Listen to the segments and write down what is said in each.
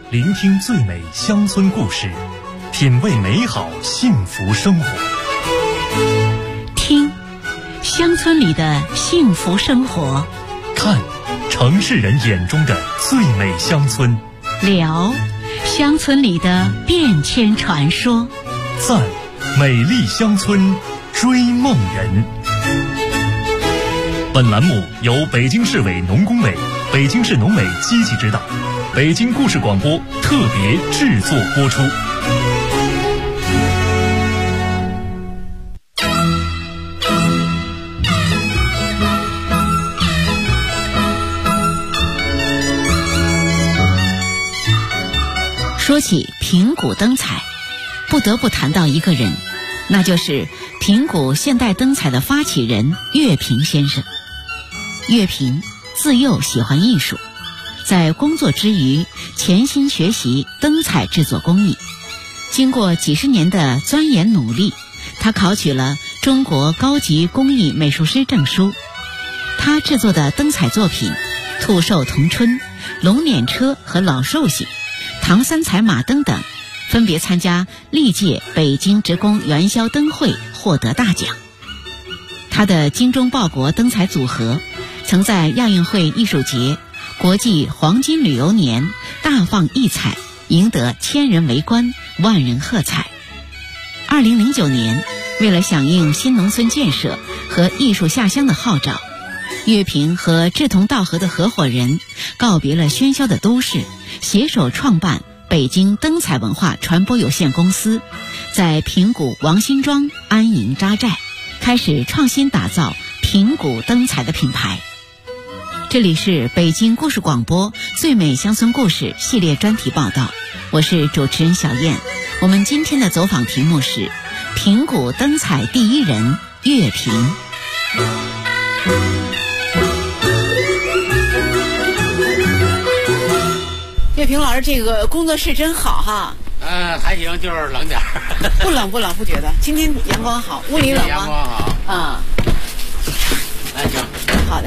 聆听最美乡村故事，品味美好幸福生活。 听乡村里的幸福生活， 看城市人眼中的最美乡村， 聊乡村里的变迁传说， 赞美丽乡村追梦人。本栏目由北京市委农工委、北京市农委积极指导，北京故事广播特别制作播出。 说起平谷灯彩，不得不谈到一个人，那就是平谷现代灯彩的发起人岳平先生。岳平自幼喜欢艺术，在工作之余潜心学习灯彩制作工艺。经过几十年的钻研努力，他考取了中国高级工艺美术师证书。他制作的灯彩作品兔寿同春、龙辇车和老寿星、唐三彩马灯等，分别参加历届北京职工元宵灯会，获得大奖。他的精忠报国灯彩组合曾在亚运会艺术节、国际黄金旅游年大放异彩，赢得千人围观、万人喝彩。2009年，为了响应新农村建设和艺术下乡的号召，岳平和志同道合的合伙人告别了喧嚣的都市，携手创办北京灯彩文化传播有限公司，在平谷王辛庄安营扎寨，开始创新打造平谷灯彩的品牌。这里是北京故事广播最美乡村故事系列专题报道，我是主持人小燕。我们今天的走访题目是平谷灯彩第一人岳平。岳平老师，这个工作室真好哈。 还行，就是冷点儿。 不冷，不觉得。今天阳光好，屋里冷吗？ 阳光好啊。 来，行。 好嘞。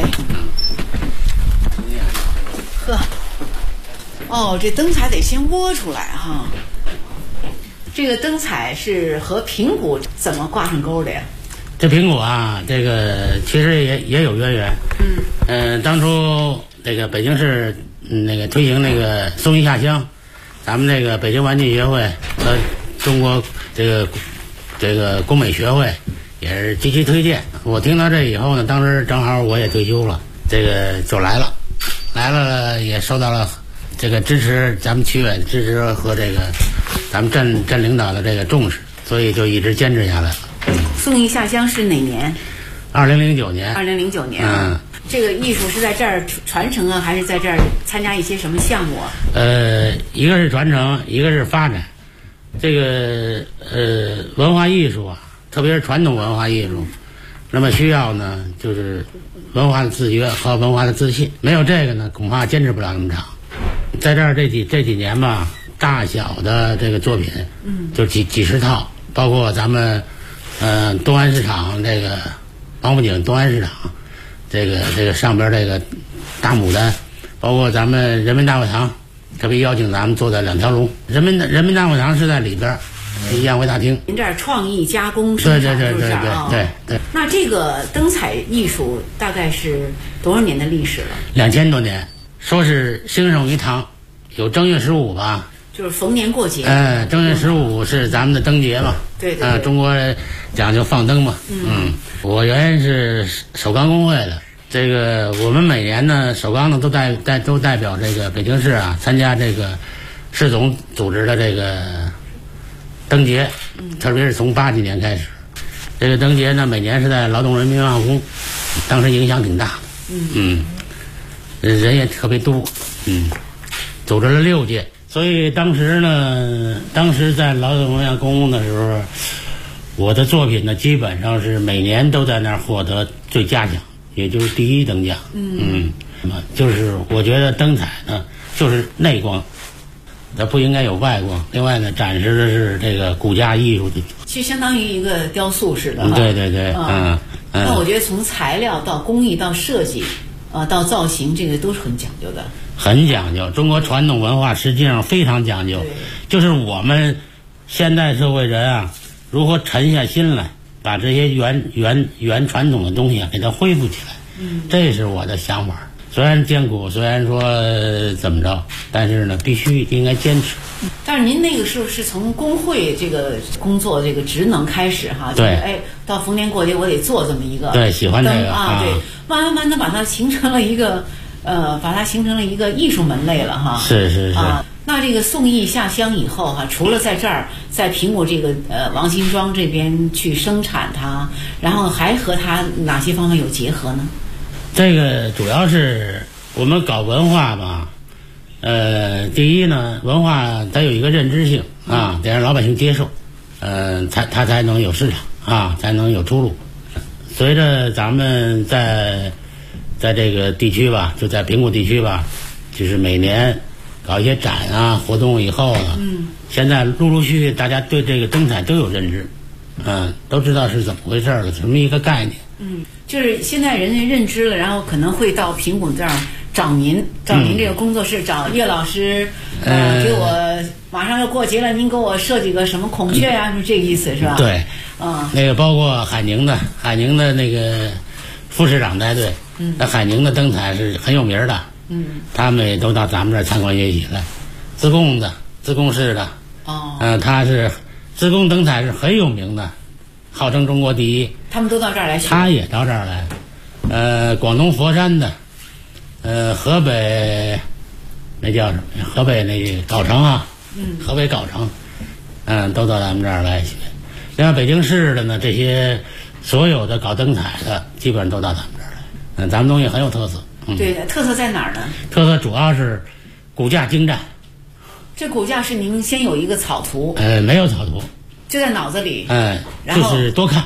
呵。哦，这灯彩得先窝出来哈。这个灯彩是和平谷怎么挂上钩的呀？ 这平谷啊，这个其实也有渊源。当初这个北京市那个推行那个松艺下乡，咱们这个北京玩具协会和中国这个工美学会也是积极推荐。我听到这以后呢，当时正好我也退休了，这个就来了也受到了这个支持，咱们区委的支持和这个咱们镇领导的这个重视，所以就一直坚持下来了。 松艺下乡是哪年 ？2009年。 2009年。这个艺术是在这儿传承啊，还是在这儿参加一些什么项目啊？ 一个是传承，一个是发展。这个文化艺术啊，特别是传统文化艺术，那么需要呢就是文化的自觉和文化的自信。没有这个呢，恐怕坚持不了那么长。在这儿这几年吧，大小的这个作品，就几十套，包括咱们东安市场这个王府井东安市场。这个上边这个大牡丹，包括咱们人民大会堂，特别邀请咱们坐在2条龙。人民大会堂是在里边，宴会大厅。 您这儿创意加工生产对。 那这个灯彩艺术大概是多少年的历史了 ？2000多年，说是兴盛于唐，有正月15吧。 就是逢年过节。 正月15是咱们的灯节嘛。 对。 中国讲究放灯嘛。我原先是首钢工会的，这个我们每年呢，首钢呢都代表这个北京市啊参加这个市总组织的这个灯节，特别是从80年开始，这个灯节呢每年是在劳动人民文化宫，当时影响挺大的，人也特别多，组织了6届，所以当时在劳动文化宫的时候。我的作品呢，基本上是每年都在那儿获得最佳奖，也就是第1灯奖。就是我觉得灯彩呢，就是内光，它不应该有外光。另外呢，展示的是这个古家艺术的， 其实相当于一个雕塑似的。 对。 那我觉得从材料到工艺到设计，到造型，这个都是很讲究的。 很讲究。中国传统文化实际上非常讲究，就是我们现代社会人啊，如何沉下心来，把这些原传统的东西啊给它恢复起来。这是我的想法。虽然艰苦，虽然说怎么着，但是呢，必须应该坚持。 但是您那个时候是从工会这个工作这个职能开始哈， 对， 哎，到逢年过节我得做这么一个， 对，喜欢这个啊，对，慢慢的把它形成了一个艺术门类了哈。 是啊，那这个宋轶下乡以后哈，除了在这儿在平谷这个王辛庄这边去生产它，然后还和它哪些方面有结合呢？ 这个主要是我们搞文化吧，第一呢，文化它有一个认知性啊，得让老百姓接受，它才能有市场啊，才能有出路。随着咱们在这个地区吧，就在平谷地区吧，就是每年搞一些展啊活动以后呢，现在陆陆续续大家对这个灯彩都有认知，都知道是怎么回事了，什么一个概念。 就是现在人家认知了，然后可能会到平谷这儿找您这个工作室，找叶老师，给我马上要过节了，您给我设计个什么孔雀呀，是这个意思是吧？ 对，那个包括海宁的那个副市长带队，那海宁的灯彩是很有名的，他们也都到咱们这儿参观学习来。自贡市的，他是自贡灯彩是很有名的，号称中国第一。 他们都到这儿来学， 他也到这儿来。广东佛山的，河北那叫什么呀？河北那个藁城啊，河北藁城，都到咱们这儿来学。另外北京市的呢，这些所有的搞灯彩的，基本上都到咱们这儿来。咱们东西很有特色。 对，特色在哪儿呢？ 特色主要是骨架精湛。 这骨架是您先有一个草图？ 没有草图， 就在脑子里。 就是多看。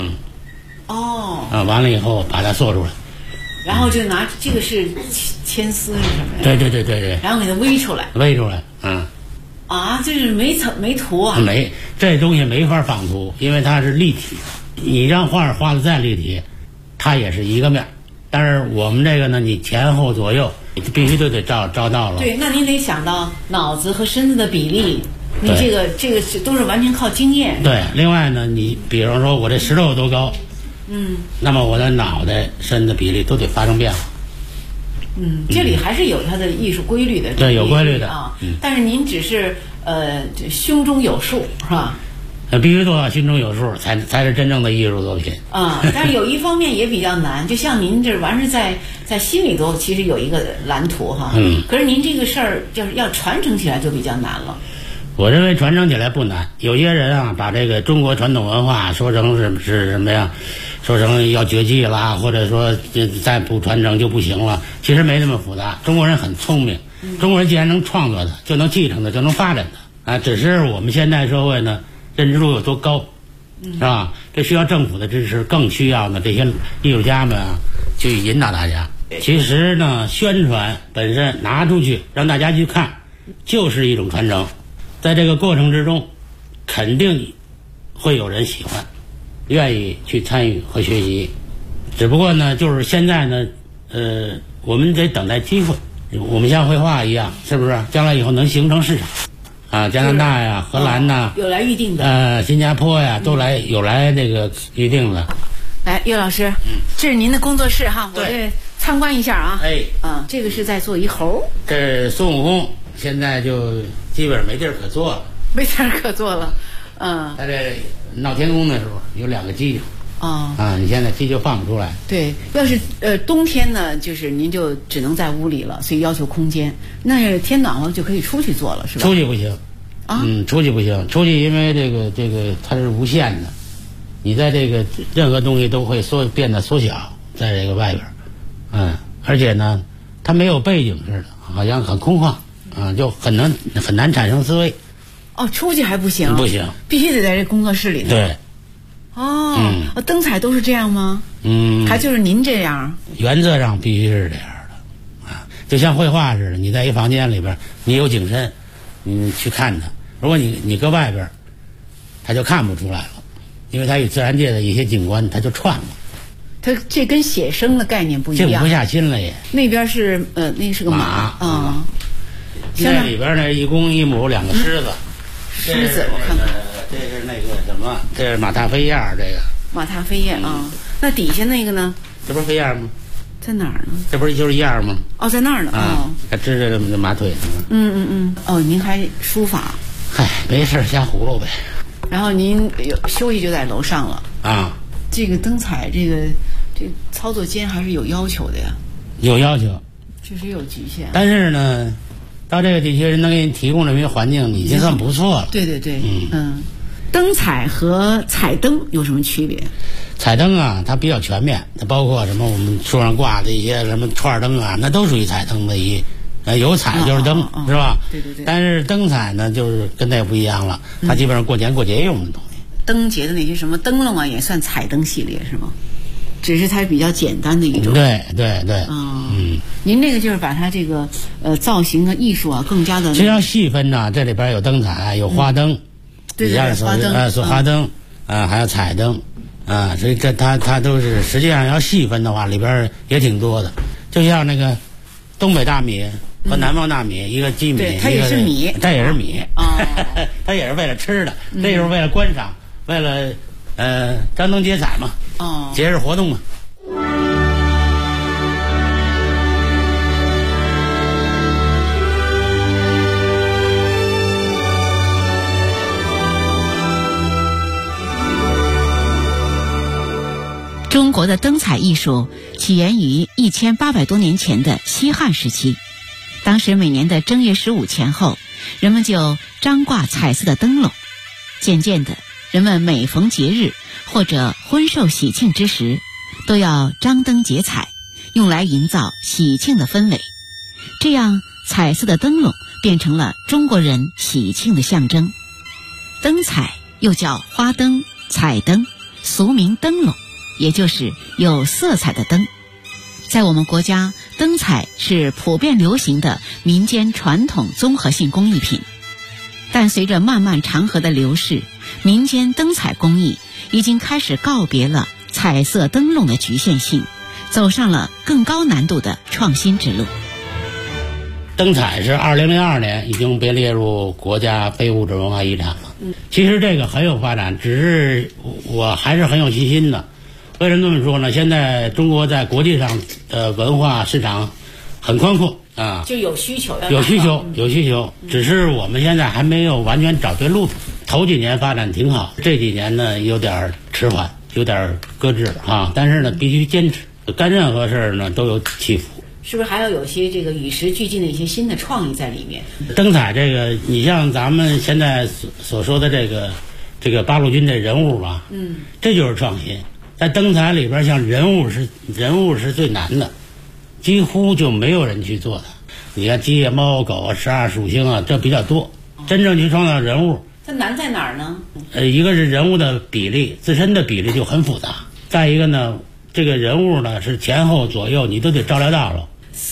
完了以后把它做出来， 然后就拿这个是铅丝是什么呀？ 对， 然后给它煨出来，这是没图啊？ 这东西没法仿图，因为它是立体的。你让画画的再立体，它也是一个面，但是我们这个呢，你前后左右必须都得照到了。 对，那您得想到脑子和身子的比例。你这个都是完全靠经验。 对，另外呢，你比方说我这石头有多高，那么我的脑袋身子比例都得发生变化。 这里还是有它的艺术规律的。 对，有规律的啊。但是您只是胸中有数是吧？ 必须做到心中有数，才是真正的艺术作品。 但是有一方面也比较难，就像您这完是在心里头其实有一个蓝图哈。可是您这个事儿就是要传承起来就比较难了。 我认为传承起来不难，有些人啊把这个中国传统文化说成是什么呀？说成要绝迹啦，或者说再不传承就不行了。其实没那么复杂，中国人很聪明，中国人既然能创作的，就能继承的，就能发展的只是我们现代社会呢认知度有多高，是吧？这需要政府的支持，更需要呢这些艺术家们去引导大家。其实呢，宣传本身拿出去让大家去看，就是一种传承。在这个过程之中，肯定会有人喜欢，愿意去参与和学习。只不过呢，就是现在呢，我们得等待机会。我们像绘画一样，是不是？将来以后能形成市场加拿大呀、荷兰呐， 有来预定的。 新加坡呀，都有来这个预定的。 来，岳老师，这是您的工作室哈，我这参观一下啊。这个是在做一猴。 这是孙悟空。现在就基本上没地儿可做了，他这闹天宫的时候有2个犄角你现在犄角放不出来。 对，要是冬天呢，就是您就只能在屋里了，所以要求空间。那天暖和就可以出去做了，是吧？ 出去不行出去不行，出去因为这个它是无限的，你在这个任何东西都会变得缩小，在这个外边而且呢，它没有背景似的，好像很空旷。就很难产生思维。 出去还不行？ 不行， 必须得在这工作室里头。 对。 灯彩都是这样吗？还就是您这样？ 原则上必须是这样的就像绘画似的，你在一房间里边，你有景深，你去看它。如果你搁外边，它就看不出来了，因为它与自然界的一些景观它就串了。 它这跟写生的概念不一样， 静不下心了也。 那边是那是个马啊。 这里边呢，一公一母两个狮子。 狮子，我看看。 这是那个什么？这是马踏飞燕，这个。 马踏飞燕啊，那底下那个呢？ 这不是飞燕吗？ 在哪儿呢？ 这不是就是燕吗？ 哦，在那儿呢。 啊，还支着这马腿呢。 哦，您还书法？ 嗨，没事瞎胡诌呗。 然后您休息就在楼上了啊。 这个灯彩，这操作间还是有要求的呀。 有要求， 确实有局限。 但是呢，到这个地区人能给你提供这么一个环境，已经算不错了。 对对对，灯彩和彩灯有什么区别？ 彩灯啊，它比较全面，它包括什么我们树上挂的一些什么串灯啊，那都属于彩灯的有彩就是灯，是吧？ 对对对。 但是灯彩呢，就是跟那不一样了，它基本上过年过节用的东西。 灯节的那些什么灯笼啊，也算彩灯系列是吗？只是它比较简单的一种。 对对对。 您那个就是把它这个造型啊、艺术啊更加的。 其实要细分呢，这里边有灯彩，有花灯。 对对对，花灯。 是花灯还有彩灯所以它都是实际上要细分的话，里边也挺多的。就像那个东北大米和南方大米，一个鸡米， 对，它也是米， 它也是米它也是为了吃的，这就是为了观赏，为了张灯结彩嘛，节日活动嘛。 中国的灯彩艺术起源于1800多年前的西汉时期，当时每年的正月15前后，人们就张挂彩色的灯笼。渐渐的，人们每逢节日或者婚寿喜庆之时，都要张灯结彩，用来营造喜庆的氛围。这样，彩色的灯笼变成了中国人喜庆的象征。灯彩又叫花灯、彩灯，俗名灯笼，也就是有色彩的灯。在我们国家，灯彩是普遍流行的民间传统综合性工艺品。但随着漫漫长河的流逝，民间灯彩工艺已经开始告别了彩色灯笼的局限性，走上了更高难度的创新之路。 灯彩是2002年已经被列入国家非物质文化遗产了。其实这个很有发展，只是我还是很有信心的。为什么这么说呢？现在中国在国际上的文化市场很宽阔啊， 就有需求， 有需求，只是我们现在还没有完全找对路子。头几年发展挺好，这几年呢有点迟缓，有点搁置但是呢必须坚持，干任何事儿呢都有起伏。 是不是还要有些这个与时俱进的一些新的创意在里面？ 灯彩这个，你像咱们现在所说的这个八路军这人物吧，这就是创新。在灯彩里边，像人物是最难的，几乎就没有人去做的。你看鸡啊、猫、狗啊、12属性啊，这比较多。真正去创造人物， 它难在哪儿呢？ 一个是人物的比例，自身的比例就很复杂。再一个呢，这个人物呢是前后左右你都得照料到了。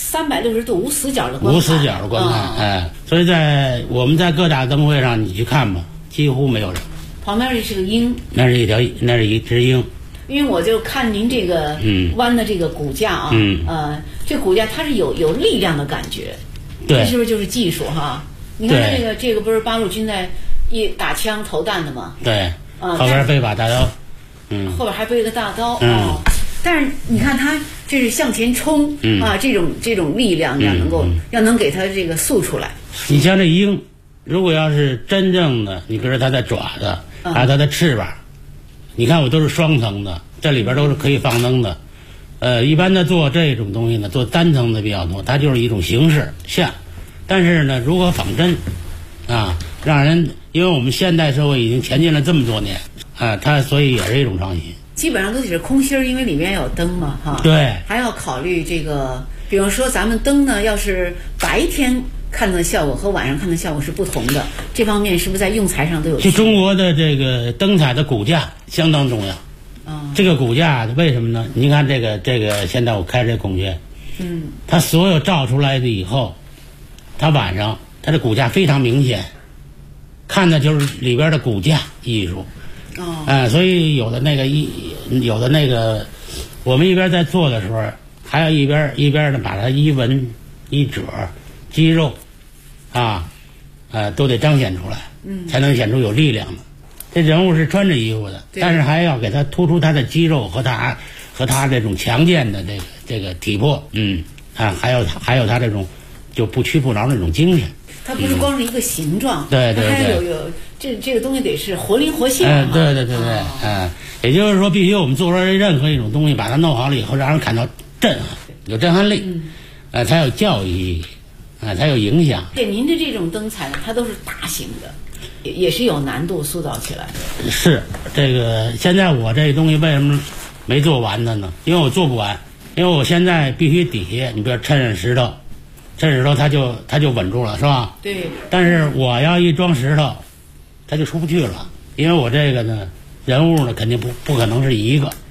360度无死角的观看， 无死角的观看，所以我们在各大灯会上你去看吧，几乎没有人。 旁边这是个鹰， 那是一只鹰。 因为我就看您这个弯的这个骨架啊，这骨架它是有力量的感觉， 对， 这是不是就是技术哈？你看这个不是八路军在打枪投弹的吗？ 对，后边背把大刀， 后边还背个大刀但是你看它这是向前冲这种力量要能给它这个塑出来。 你像这鹰，如果要是真正的，你比如说它的爪子，还有它的翅膀。你看我都是双层的，这里边都是可以放灯的。一般的做这种东西呢，做单层的比较多，它就是一种形式像。但是呢，如果仿真让人，因为我们现代社会已经前进了这么多年它所以也是一种创新。 基本上都得是空心儿，因为里面有灯嘛对， 还要考虑这个，比如说咱们灯呢，要是白天看的效果和晚上看的效果是不同的，这方面是不是在用材上都有？ 就中国的这个灯彩的骨架相当重要。这个骨架为什么呢？你看这个现在我开这孔雀，它所有照出来的以后，它晚上它的骨架非常明显，看的就是里边的骨架艺术。所以有的那个我们一边在做的时候，还要一边的把它一纹一褶肌肉都得彰显出来，才能显出有力量的。这人物是穿着衣服的，但是还要给他突出他的肌肉和他这种强健的这个体魄，还有他这种就不屈不挠那种精神。 它不是光是一个形状， 对， 还有这个东西得是活灵活现。 对，也就是说，必须我们做出来任何一种东西，把它弄好了以后，让人感到震撼，有震撼力，才有教育意义，才有影响。 对，您的这种灯彩呢，它都是大型的。也是有难度塑造起来的。 是这个，现在我这东西为什么没做完的呢？因为我做不完，因为我现在必须底下，你比如抻上石头，它就稳住了，是吧？ 对。 但是我要一装石头，它就出不去了，因为我这个呢，人物呢肯定不可能是一个。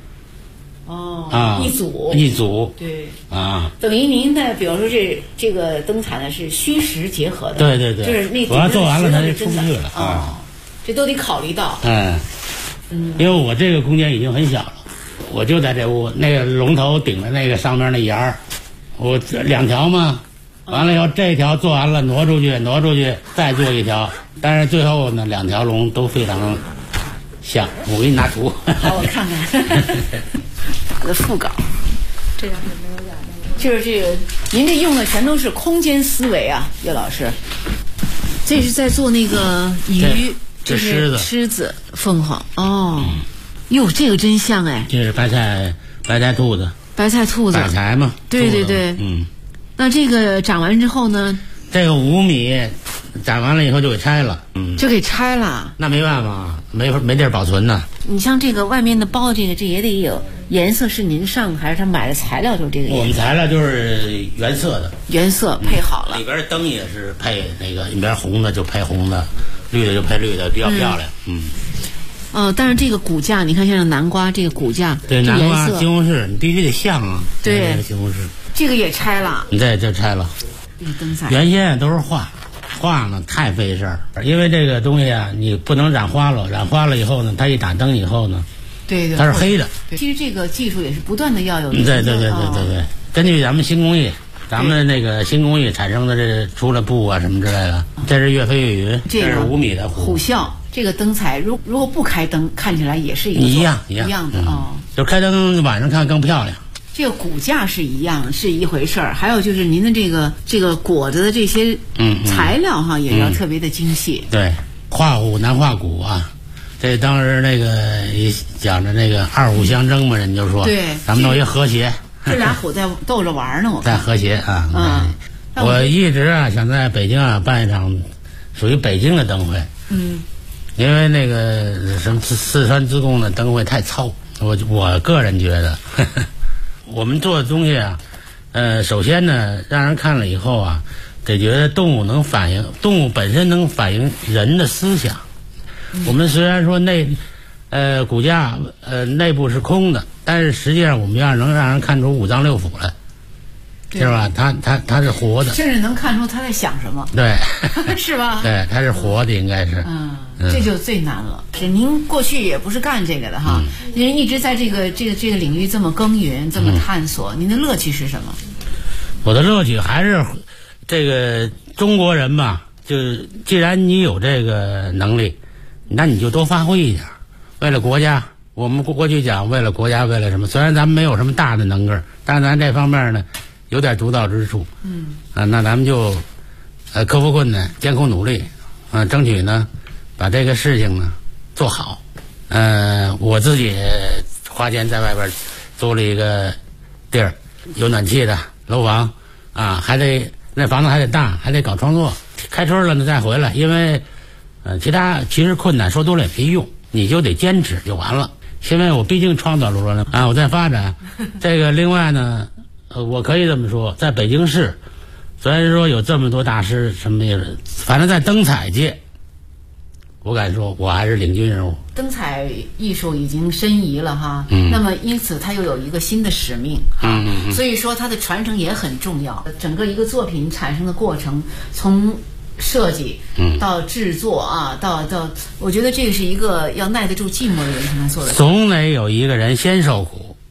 一组。 对。 等于您的，比如说这个灯彩呢是虚实结合的。 对。 就是那我要做完了，它就出不去了。 这都得考虑到。 因为我这个空间已经很小了，我就在这屋，那个龙头顶在那个上面那沿儿，我2条嘛，完了以后这条做完了，挪出去，再做1条，但是最后呢，2条龙都非常像。我给你拿图。 好，我看看。我的副稿， 这样是没有染的。 就是这个，您这用的全都是空间思维啊，岳老师。这是在做那个鱼， 这狮子、凤凰。哟，这个真像哎。 这是白菜兔子。 白菜兔子。 打柴嘛。 对。那这个长完之后呢？ 这个5米长完了以后就给拆了。 就给拆了。 那没办法，没地儿保存呢。 你像这个外面的包，这也得有颜色，是您上还是他买的材料就这个颜色？ 我们材料就是原色的， 原色配好了。 里边灯也是配那个，里边红的就配红的，绿的就配绿的，比较漂亮。 但是这个骨架，你看像南瓜这个骨架， 对，南瓜西红柿你必须得像啊。 对， 西红柿这个也拆了。 对，就拆了。 灯彩原先都是画呢太费事儿，因为这个东西啊，你不能染花了以后呢，它一打灯以后呢， 对， 它是黑的。 其实这个技术也是不断的要有。 对，根据咱们新工艺，咱们那个新工艺产生的这出了布啊什么之类的，这是越飞越云，这是5米的虎啸。这个灯彩如果不开灯，看起来也是一样的就开灯晚上看更漂亮。 这个骨架是一样，是一回事儿。还有就是您的这个果子的这些材料哈，也要特别的精细。 对，画虎难画骨啊。这当时那个讲着那个2虎相争嘛，人就说， 对， 咱们弄一和谐。 这俩虎在斗着玩呢，我看。 在和谐啊。我一直想在北京办一场属于北京的灯会。因为那个什么四川自贡的灯会太糙，我个人觉得。我们做的东西啊，首先呢，让人看了以后啊，得觉得动物本身能反映人的思想。我们虽然说骨架内部是空的，但是实际上我们能让人看出5脏6腑来，是吧？它是活的， 甚至能看出他在想什么。 对， 是吧？ 对，它是活的，应该是。 这就最难了。是您过去也不是干这个的哈，您一直在这个领域这么耕耘，这么探索，您的乐趣是什么？ 我的乐趣还是这个中国人吧，就是既然你有这个能力，那你就多发挥一点，为了国家。我们过去讲为了国家，为了什么？虽然咱们没有什么大的能个，但是咱这方面呢有点独到之处。那咱们就克服困难，艰苦努力，争取呢把这个事情呢做好。我自己花钱在外边租了一个地儿，有暖气的楼房啊，那房子还得大，还得搞创作。开春了呢再回来，因为其实困难说多了也没用，你就得坚持就完了。因为我毕竟创造出来了啊，我在发展。这个另外呢，我可以这么说，在北京市，虽然说有这么多大师什么的，反正在灯彩界，我敢说我还是领军人物。 灯彩艺术已经申遗了哈，那么因此它又有一个新的使命所以说它的传承也很重要。整个一个作品产生的过程，从设计到制作啊，到我觉得这是一个要耐得住寂寞的人才能做的。 总得有一个人先受苦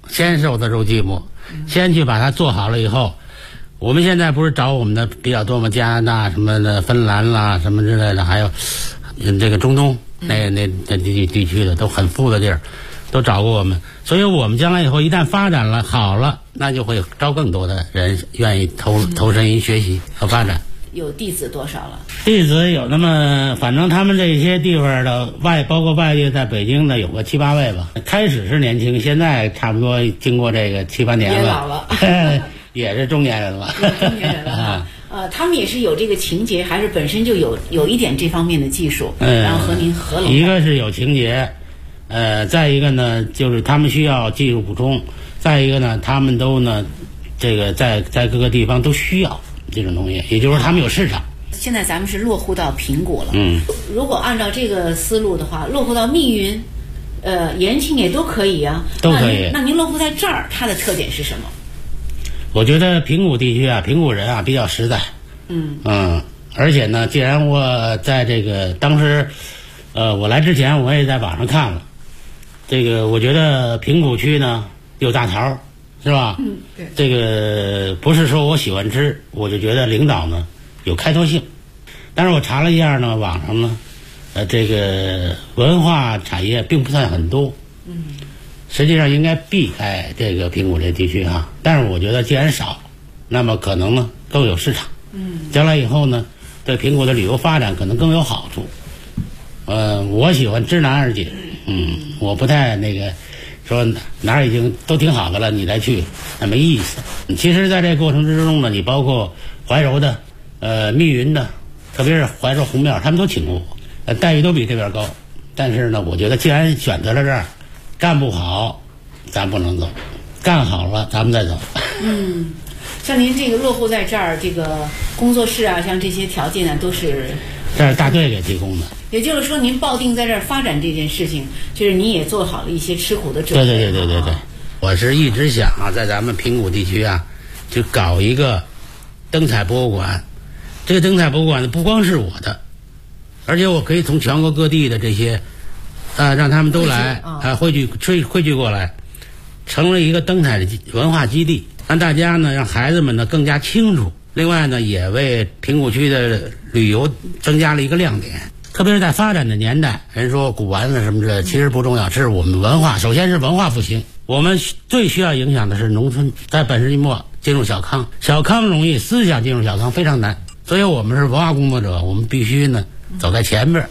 先受得住寂寞，先去把它做好了以后，我们现在不是找我们的比较多吗？加拿大什么的，芬兰啦什么之类的，还有这个中东那地区的都很富的地儿，都找过我们。所以我们将来以后一旦发展了好了，那就会招更多的人愿意投身于学习和发展。 有弟子多少了？ 弟子有那么，反正他们这些地方的包括外地在北京的有个7、8位吧。开始是年轻，现在差不多经过这个7、8年了， 也老了， 也是中年人了。 中年人了他们也是有这个情节，还是本身就有一点这方面的技术，然后和您合拢。 一个是有情节，再一个呢，就是他们需要技术补充，再一个呢，他们都呢，这个在各个地方都需要这种东西，也就是说他们有市场。 现在咱们是落户到平谷了，如果按照这个思路的话，落户到密云、延庆也都可以啊， 都可以。 那您落户在这儿，它的特点是什么？ 我觉得平谷地区啊，平谷人啊比较实在，而且呢，既然我在这个当时，我来之前我也在网上看了，这个我觉得平谷区呢有大桃，是吧？ 对。 这个不是说我喜欢吃，我就觉得领导呢有开拓性。但是我查了一下呢，网上呢，这个文化产业并不算很多，实际上应该避开这个平谷这地区哈。但是我觉得既然少，那么可能呢更有市场，将来以后呢对平谷的旅游发展可能更有好处。我喜欢知难而解，我不太那个说哪儿已经都挺好的了，你再去那没意思。其实在这个过程之中呢，你包括怀柔的、密云的，特别是怀柔红庙，他们都请过我，待遇都比这边高。但是呢，我觉得既然选择了这儿，干不好咱不能走，干好了咱们再走。 像您这个落户在这儿，这个工作室啊，像这些条件呢，都是这是大队给提供的。 也就是说，您抱定在这儿发展这件事情，就是您也做好了一些吃苦的准备。 对，我是一直想啊，在咱们平谷地区啊，就搞一个灯彩博物馆。这个灯彩博物馆呢，不光是我的，而且我可以从全国各地的这些，让他们都来汇聚过来，成了一个灯彩的文化基地，让大家呢，让孩子们呢更加清楚。另外呢，也为平谷区的旅游增加了一个亮点。特别是在发展的年代，人说古玩子什么之类的，其实不重要，这是我们文化。首先是文化复兴，我们最需要影响的是农村，在本世纪末进入小康，小康容易，思想进入小康非常难。所以我们是文化工作者，我们必须呢走在前边。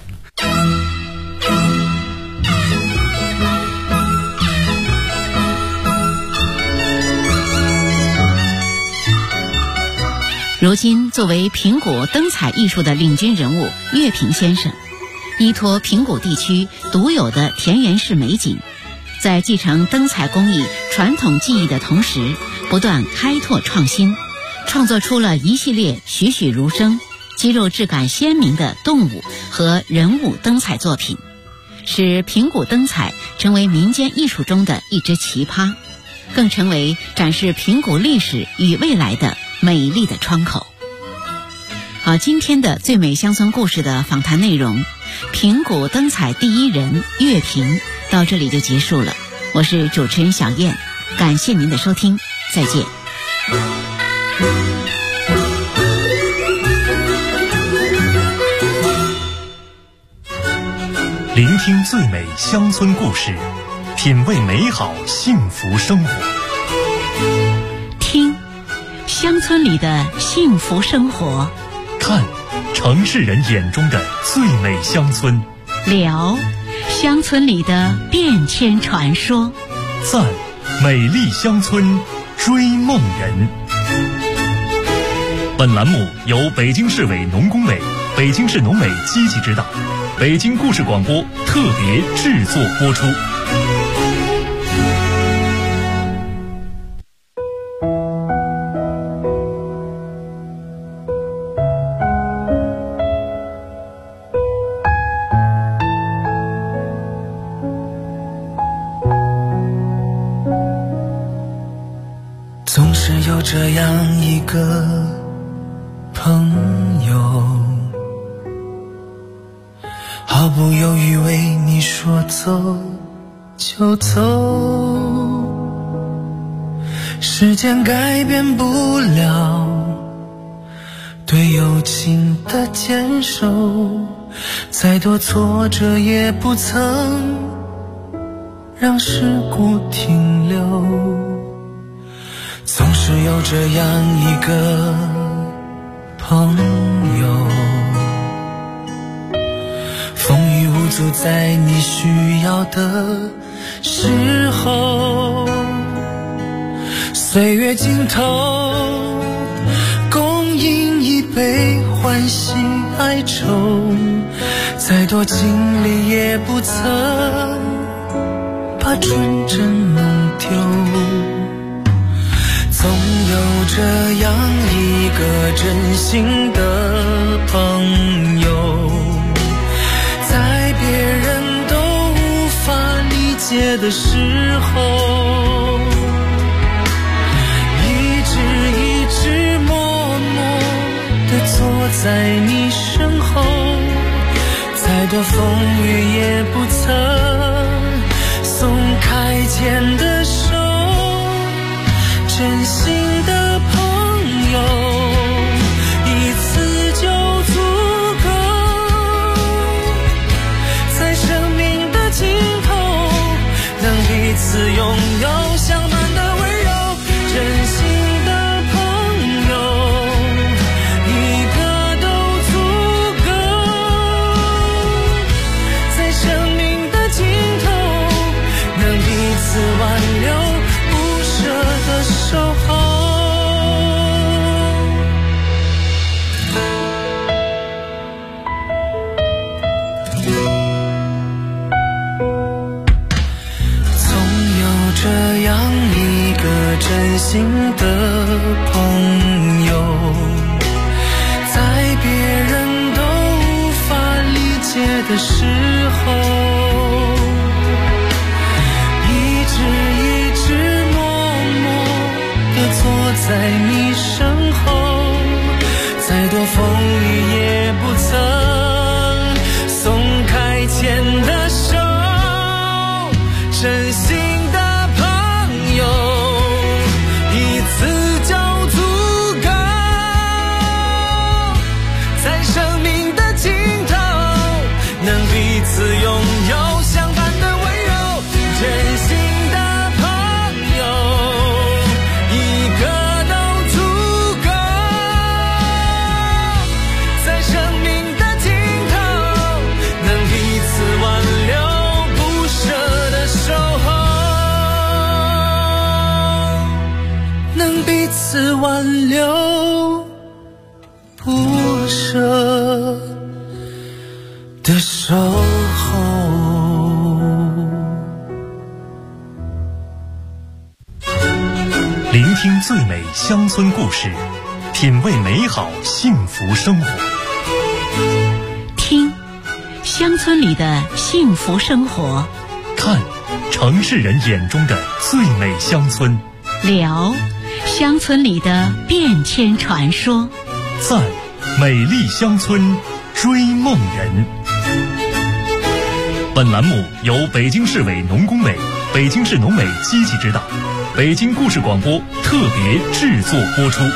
如今，作为平谷灯彩艺术的领军人物，岳平先生依托平谷地区独有的田园式美景，在继承灯彩工艺传统技艺的同时，不断开拓创新，创作出了一系列栩栩如生、肌肉质感鲜明的动物和人物灯彩作品，使平谷灯彩成为民间艺术中的一支奇葩，更成为展示平谷历史与未来的美丽的窗口。好，今天的最美乡村故事的访谈内容，平谷灯彩第一人岳平，到这里就结束了。我是主持人小燕，感谢您的收听，再见。 聆听最美乡村故事，品味美好幸福生活。 听乡村里的幸福生活， 看城市人眼中的最美乡村， 聊乡村里的变迁传说， 赞美丽乡村追梦人。本栏目由北京市委农工委、北京市农委积极指导，北京故事广播特别制作播出。 总是有这样一个朋友，毫不犹豫为你说走就走， 时间改变不了对友情的坚守，再多挫折也不曾让事故停留。总是有这样一个朋友，风雨无阻在你需要的时候，岁月尽头共饮一杯欢喜哀愁，再多经历也不曾把纯真弄丢。总有这样一个真心的朋友，在别人都无法理解的时候，一直默默地坐在你身后，再多风雨也不曾松开牵的手，真心的朋友一次就足够，在生命的尽头能彼此拥有相伴的温柔，真心的朋友一个都足够，在生命的尽头能彼此挽留，不舍的守候。总有这样一个真心的朋友，在别人都无法理解的时候，一直默默地坐在你身后，再多风雨也不曾松开牵的手，真心的朋友一次就足够，在生命的尽头能彼此拥有相伴的温柔，真心的朋友一个都足够，在生命的尽头能彼此挽留，不舍的守候，能彼此挽留，不舍的守候。 聆听最美乡村故事，品味美好幸福生活。 听乡村里的幸福生活， 看城市人眼中的最美乡村， 聊乡村里的变迁传说， 在美丽乡村追梦人。本栏目由北京市委农工委、北京市农委积极指导，北京故事广播特别制作播出。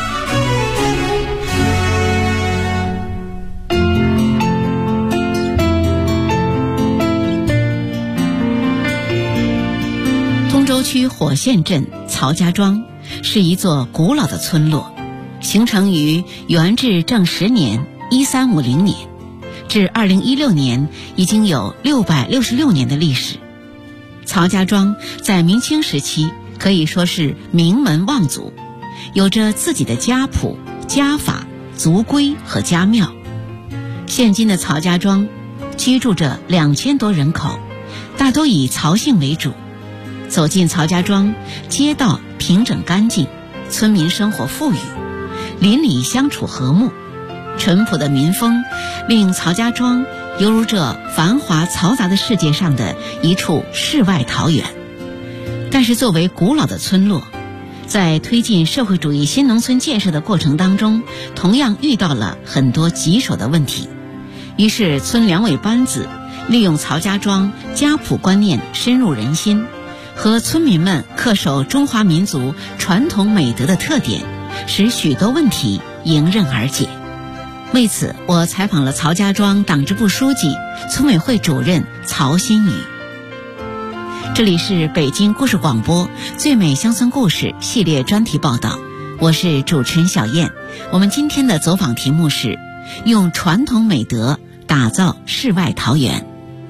通州区火线镇曹家庄是一座古老的村落，形成于元至正10年1350年，至2016年已经有666年的历史。曹家庄在明清时期可以说是名门望族，有着自己的家谱、家法、族规和家庙。现今的曹家庄居住着2000多人口，大都以曹姓为主。走进曹家庄，街道平整干净，村民生活富裕，邻里相处和睦，淳朴的民风令曹家庄犹如这繁华嘈杂的世界上的一处世外桃源。但是作为古老的村落，在推进社会主义新农村建设的过程当中，同样遇到了很多棘手的问题。于村两委班子利用曹家庄家谱观念深入人心， 和村民们恪守中华民族传统美德的特点，使许多问题迎刃而解。为此，我采访了曹家庄党支部书记、村委会主任曹新宇。这里是北京故事广播最美乡村故事系列专题报道，我是主持人小燕。我们今天的走访题目是用传统美德打造世外桃源。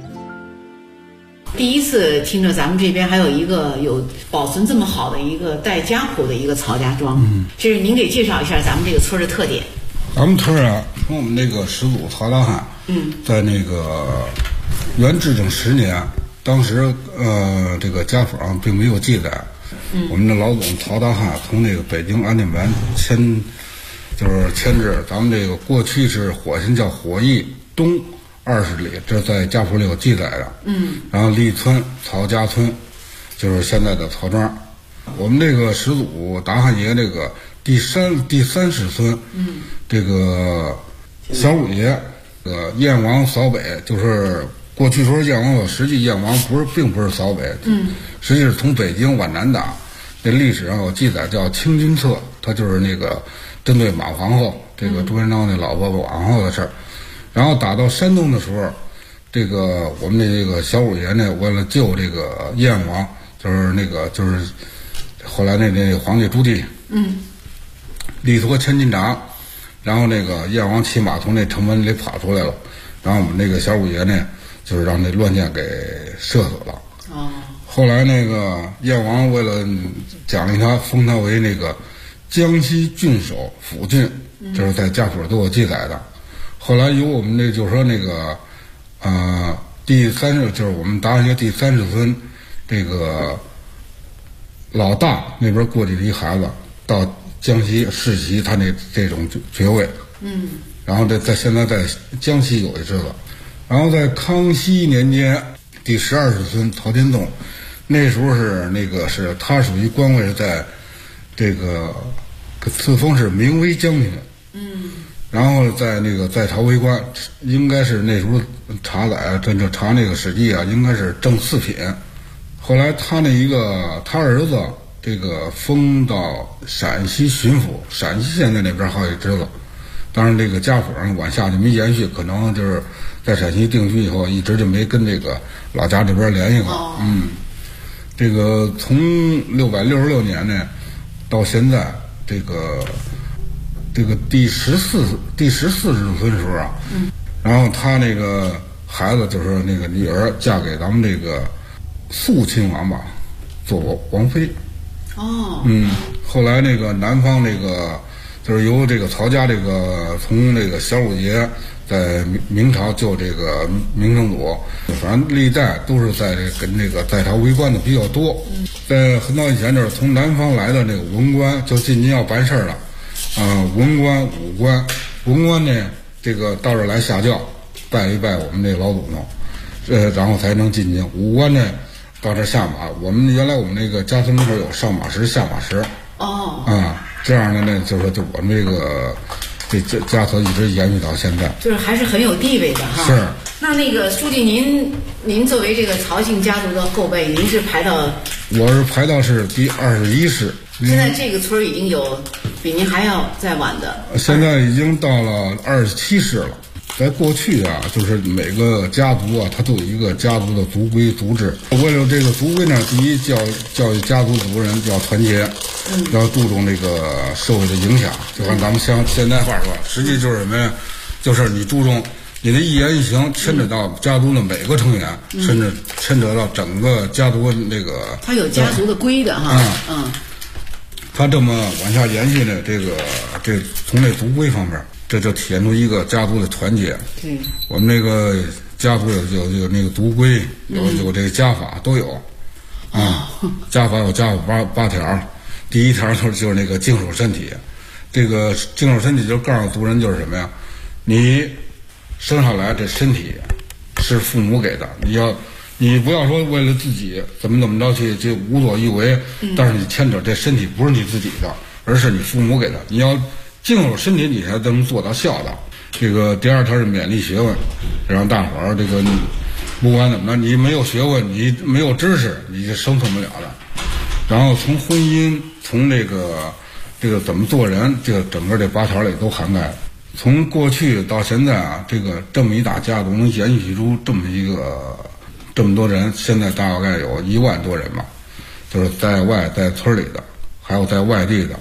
第一次听着咱们这边还有一个有保存这么好的一个带家谱的一个曹家庄，就是您给介绍一下咱们这个村的特点。 咱们村啊，从我们那个始祖曹大汉，在那个元至正10年，当时这个家谱上并没有记载。我们的老总曹大汉从那个北京安定门迁至咱们这个过去是火星叫火驿东20里，这在家谱里有记载的。然后立村曹家村，就是现在的曹庄。我们这个始祖达汉爷这个第三世孙，这个小五爷，燕王扫北，就是过去说燕王，实际燕王并不是扫北，实际是从北京往南打。这历史上有记载叫清君侧，他就是那个针对马皇后，这个朱元璋的老婆马皇后的事儿。然后打到山东的时候，这个我们的这个小五爷呢，为了救这个燕王，就是后来那皇帝朱棣，力托千斤闸，然后那个燕王骑马从那城门里跑出来了，然后我们那个小五爷呢，就是让那乱箭给射死了。后来那个燕王为了奖励他，封他为那个江西郡守抚郡，这是在家谱都有记载的。后来由我们那就是说那个第三世，就是我们达汉爷第三世孙，这个老大那边过去的一孩子到江西世袭他这种爵位，然后现在在江西有一支子，然后在康熙年间第12世孙曹天栋，那时候是他属于官位在这个赐封是名威将军，然后在朝为官，应该是那时候查载就查那个史记啊，应该是正4品。后来他儿子这个封到陕西巡抚，陕西现在那边好几支子，当然这个家谱上往下就没延续，可能就是在陕西定居以后一直就没跟这个老家这边联系过。这个从666年呢到现在，这个第14世孙时候啊，然后他那个孩子就是那个女儿嫁给咱们这个肃亲王吧，做王妃。后来那个南方那个就是由这个曹家这个从那个小五爷在明朝救这个明成祖，反正历代都是跟这个在朝为官的比较多。在很早以前就是从南方来的那个文官就进京要办事了，文官武官，文官呢这个到这儿来下轿拜一拜我们这老祖宗，然后才能进京。武官呢到这下马，原来我们那个家村门口有上马石下马石。这样的呢就是就我们这家族一直延续到现在， 就是还是很有地位的哈。 是。 那个书记您作为这个曹姓家族的后辈，您是我是排到是第21世。 现在这个村已经有比您还要再晚的。 现在已经到了27世了。在过去啊，就是每个家族啊，它都有一个家族的族规族制。为了这个族规呢，第一教育家族族人要团结，要注重这个社会的影响。就按咱们现代话说，实际就是什么呀？就是你注重你的一言一行，牵扯到家族的每个成员，甚至牵扯到整个家族那个。 它有家族的规的哈。 它这么往下延续呢，这从这族规方面。这就体现出一个家族的团结。 对， 我们那个家族有那个族规，有这个家法都有。家法有家法8条，第1条就是那个净守身体。这个净守身体就告诉族人就是什么呀？你生下来这身体是父母给的，你不要说为了自己怎么着去就无所欲为，但是你牵扯这身体不是你自己的，而是你父母给的，你要净守身体，你才能做到孝道。这个第2条是勉励学问，让大伙儿这个不管怎么着，你没有学问，你没有知识，你就生存不了的。然后从婚姻，从这个怎么做人，这个整个这8条里都涵盖了。从过去到现在啊，这么一大家族能延续出这么多人，现在大概有1万多人吧，就是在村里的，还有在外地的。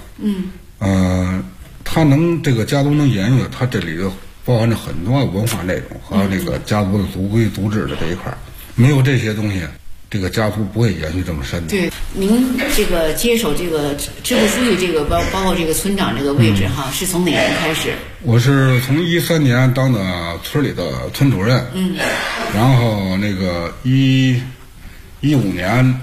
他这个家族能延续，他这里头包含着很多文化内容和这个家族的族规族制的这一块，没有这些东西，这个家族不会延续这么深的。 对，您这个接手这个支部书记这个包括这个村长这个位置哈，是从哪年开始？ 我是从13年当的村里的村主任，然后那个15年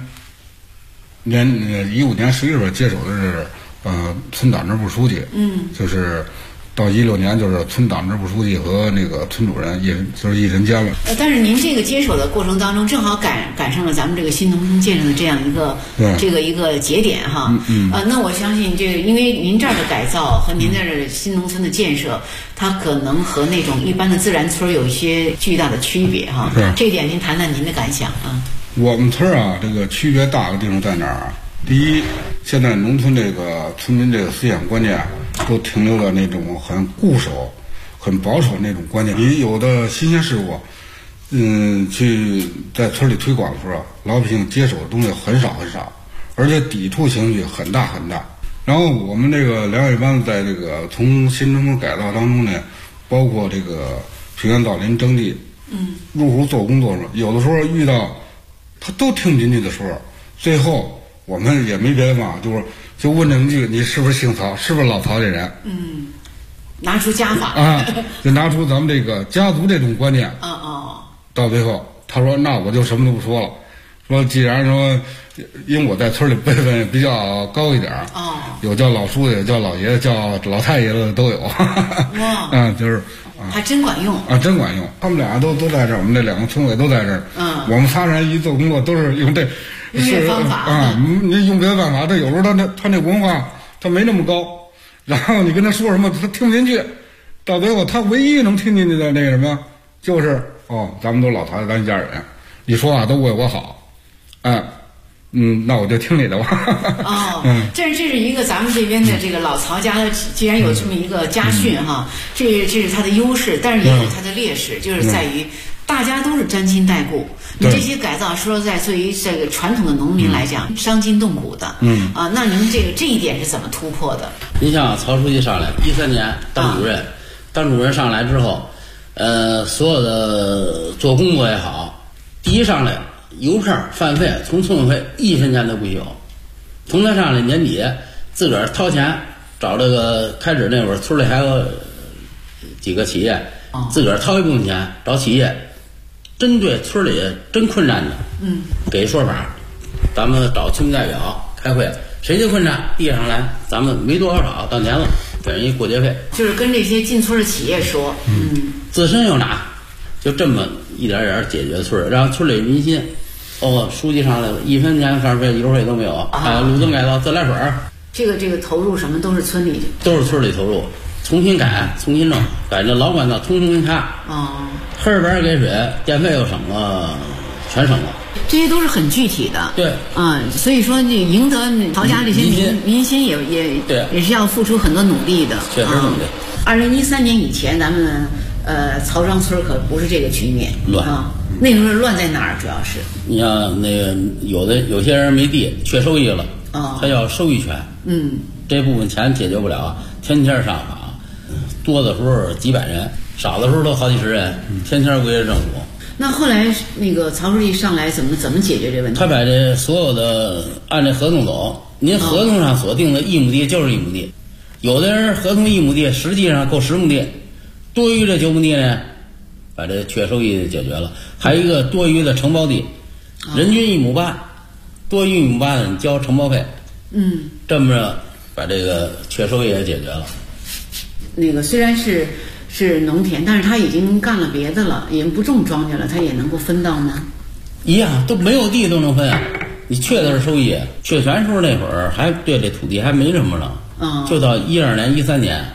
11月份接手的是村党支部书记，就是到16年就是村党支部书记和那个村主任一人兼了。 但是您这个接手的过程当中，正好赶上了咱们这个新农村建设的这样一个节点哈。那我相信这个，因为您这儿的改造和您那儿的新农村的建设，它可能和那种一般的自然村有一些巨大的区别哈。这一点您谈谈您的感想啊。 我们村啊，这个区别大的地方在哪儿啊？第一，现在农村这个村民这个思想观念都停留在那种很固守、很保守那种观念。你有的新鲜事物，去在村里推广的时候，老百姓接手的东西很少，而且抵触情绪很大。然后我们这个粮业班在这个从新农村改造当中呢，包括这个平原造林征地，入户做工作的时候，有的时候遇到他都听不进去的时候，最后我们也没别的办法，就问这么句：你是不是姓曹？是不是老曹这人？ 拿出家法啊，就拿出咱们这个家族这种观念。到最后他说：“那我就什么都不说了。说既然说，因为我在村里辈分比较高一点，有叫老叔的，有叫老爷子，叫老太爷的都有。哇，就是还真管用啊，真管用。他们俩都在这儿，我们这2个村委都在这儿。我们仨人一做工作都是用这。” 是方法啊，你用别的办法，他有时候他那文化他没那么高，然后你跟他说什么他听不进去，到最后他唯一能听进去的那个什么就是咱们都老曹咱一家人，你说话都为我好，那我就听你的吧。 这是一个咱们这边的这个老曹家的，既然有这么一个家训哈，这是他的优势，但是也有他的劣势，就是在于大家都是沾亲带故。你这些改造说实在，对于这个传统的农民来讲，伤筋动骨的。那您这一点是怎么突破的？ 您像曹书记上来13年当主任，当主任上来之后，所有的做工作也好，第一上来邮票饭费从村委会1分钱都不有，从他上来年底自个儿掏钱找这个开始那会儿村里还有几个企业，自个儿掏一部分钱找企业。针对村里真困难的，给说法，咱们找村民代表开会，谁的困难递上来，咱们没多少，到年了给人一过节费， 就是跟这些进村的企业说， 自身又拿，就这么一点点解决村，让村里民心。书记上来了，1分钱饭费油费都没有，路灯改造自来水， 这个投入什么都是村里投入，重新改，重新弄，改这老管道通通卡。黑儿白给水，电费又省了，全省了。 这些都是很具体的。 对， 所以说你赢得曹家这些民心也是要付出很多努力的。 确实努力。 2013年以前，咱们曹庄村可不是这个局面， 乱那时候乱在哪儿？主要是你像那个有些人没地，缺收益了，他要收益权，这部分钱解决不了，天天上访，多的时候几百人。少的时候都好几十人，天天围着政府。 那后来那个曹书记上来怎么解决这问题？ 他把这所有的按这合同走，您合同上所定的1亩地就是1亩地，有的人合同1亩地实际上够10亩地，多余的9亩地呢，把这缺收益解决了。还有一个多余的承包地，人均1亩8，多余1亩8你交承包费，这么着把这个缺收益也解决了。 那个虽然是农田，但是他已经干了别的了，已经不种庄稼了，他也能够分到吗？ 一样，都没有地都能分。你缺的是收益，确权时候那会儿还对这土地还没什么了，就到12年、13年，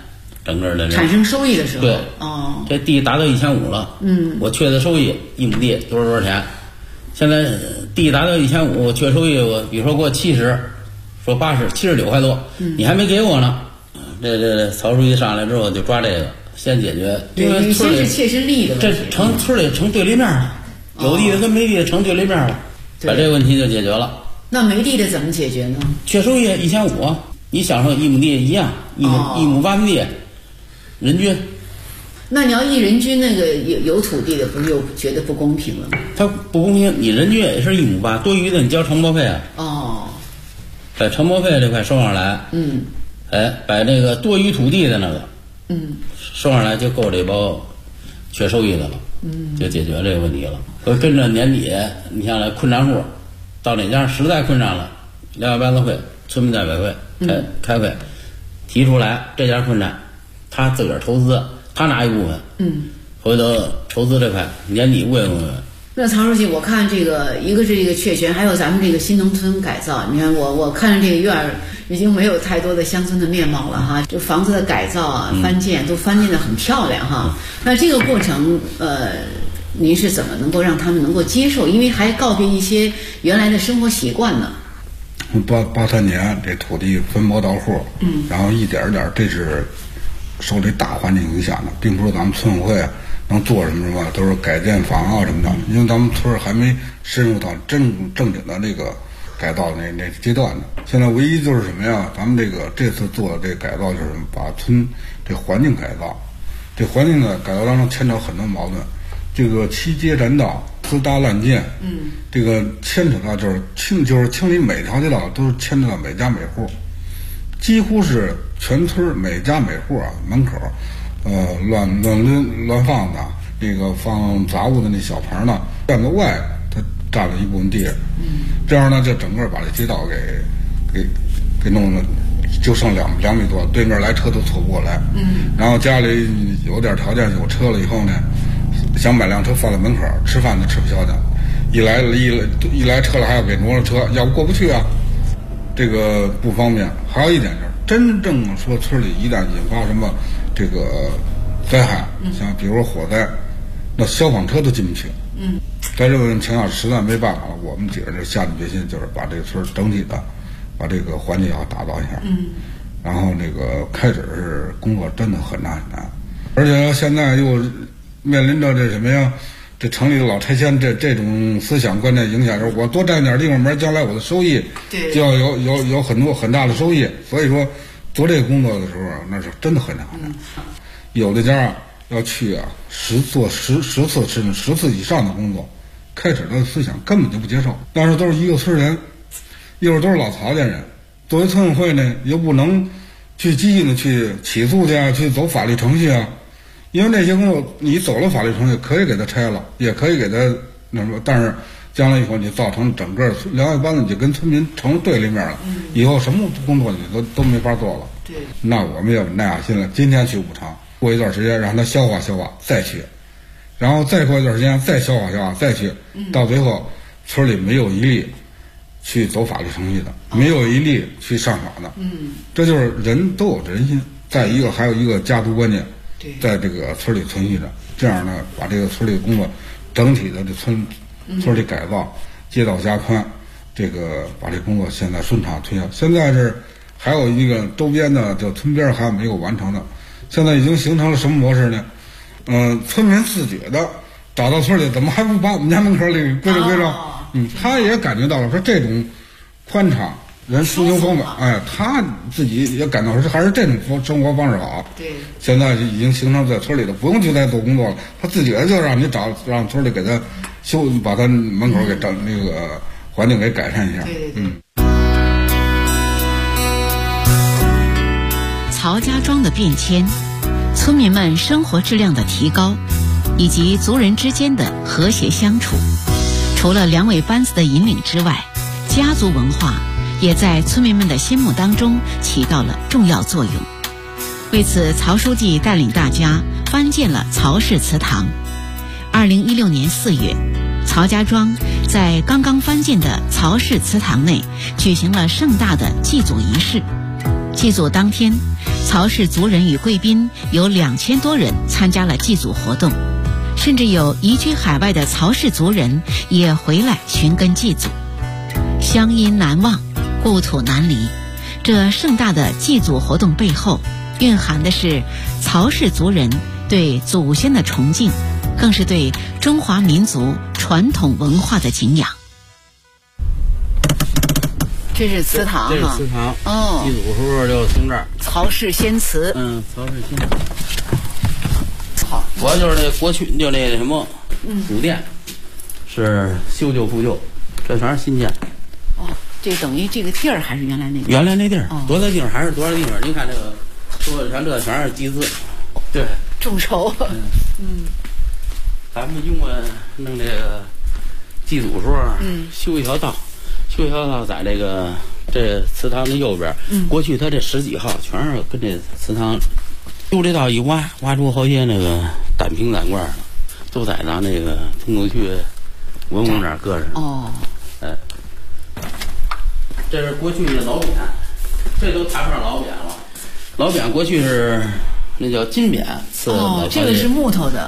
整个的产生收益的时候， 对， 哦， 这地达到1500了，我确的收益1亩地多少钱？现在地达到1500，我确收益，我比如说给我70，说80、79块多，你还没给我呢。这曹书记上来之后就抓这个，先解决，因为先是切身利益的问题， 这成村里成对立面了，有地的跟没地的成对立面了，把这个问题就解决了。 那没地的怎么解决呢？ 确收益1500，你享受1亩地一样，1亩8分地，人均。 那你要一人均那个有土地的，不是又觉得不公平了吗？ 它不公平，你人均也是1亩8，多余的你交承包费啊。 哦， 把承包费这块收上来，把这个多余土地的那个，收上来就够这包缺收益的了，就解决这个问题了。我跟着年底，你像那困难户，到哪家实在困难了，两会班子会、村民代表会开会，提出来这家困难，他自个儿投资，他拿一部分，回头投资这块年底问。 那曹书记，我看这个一个是这个确权，还有咱们这个新农村改造。你看我看着这个院儿已经没有太多的乡村的面貌了哈，就房子的改造啊、翻建都翻建得很漂亮哈。那这个过程您是怎么能够让他们能够接受？因为还告别一些原来的生活习惯呢。 83年这土地分拨到户，然后一点一点，这是受这大环境影响的，并不是咱们村委会能做什么，都是改建房啊什么的，因为咱们村还没深入到正经的这个改造那阶段呢。现在唯一就是什么呀？咱们这次做的这个改造，就是把村这环境改造，这环境的改造当中牵扯很多矛盾，这个七街占道、私搭滥建，这个牵扯到就是清理每条街道都是牵扯到每家每户，几乎是全村每家每户啊门口。乱放的那个放杂物的那小棚呢，院子外它占了一部分地，这样呢就整个把这街道给弄了，就剩2米多，对面来车都错不过来。然后家里有点条件有车了以后呢，想买辆车放在门口，吃饭都吃不消的，一来车了还要给挪了车，要不过不去啊，这个不方便。还有一点就是，真正说村里一旦引发什么这个灾害，像比如说火灾，那消防车都进不去。在这个情况实在没办法了，我们几个人下定决心，就是把这个村整体的把这个环境要打造一下。然后这个开始是工作真的很难很难，而且现在又面临着这什么呀？这城里的老拆迁这种思想观念影响，就是我多占点地方门，将来我的收益就要有很大的收益。所以说做这个工作的时候，那是真的很难的。有的家要去做10次甚至10次以上的工作，开始的思想根本就不接受。但是都是一个村人，一会儿都是老曹家人，作为村委会呢，又不能去激进的去起诉去去走法律程序啊。因为那些工作你走了法律程序，可以给他拆了，也可以给他那什么，但是将来以后你造成整个两外班子就跟村民成对立面了，以后什么工作你都没法做了。 对， 那我们也耐下心了，今天去不成，过一段时间让他消化再去，然后再过一段时间再消化再去，到最后村里没有一例去走法律程序的，没有一例去上访的。这就是人都有人心。再一个还有一个家族观念在这个村里存续着，这样呢，把这个村里的工作整体的这村里改造、街道加宽，这个把这工作现在顺畅推销。现在是还有一个周边的就村边还没有完成的，现在已经形成了什么模式呢？村民自觉的找到村里，怎么还不把我们家门口里规整？他也感觉到了说这种宽敞。人舒情丰满，他自己也感到说还是这种生活方式好。 对， 现在已经形成在村里的，不用去再做工作了，他自己就让村里给他把他门口给整那个环境给改善一下。 对。曹家庄的变迁，村民们生活质量的提高，以及族人之间的和谐相处，除了两尾班子的引领之外，家族文化也在村民们的心目当中起到了重要作用。为此，曹书记带领大家翻建了曹氏祠堂。2016年4月，曹家庄在刚刚翻建的曹氏祠堂内举行了盛大的祭祖仪式。祭祖当天， 曹氏族人与贵宾有2000多人参加了祭祖活动，甚至有移居海外的曹氏族人也回来寻根祭祖。乡音难忘，故土难离。这盛大的祭祖活动背后，蕴含的是曹氏族人对祖先的崇敬，更是对中华民族传统文化的敬仰。这是祠堂哈， 这是祠堂。 哦， 祭祖时候就从这儿。 曹氏仙祠。 曹氏仙祠。好，主要就是那国区就那什么，主殿是修旧复旧，这全是新建。 哦，这等于这个地儿还是原来那个？ 原来那地儿，多大地方还是多少地方？您看这个，说全这全是祭祀。对， 众筹。 咱们用过弄这个祭祖时候，修一条道。修一条道在这祠堂的右边，过去它这10几号全是跟这祠堂，修这道一挖出好些那个单瓶单罐，都在咱那个通州区文物那儿搁着。 哦， 这是过去的老匾，这都谈不上老匾了。老匾过去是那叫金匾， 这个是木头的。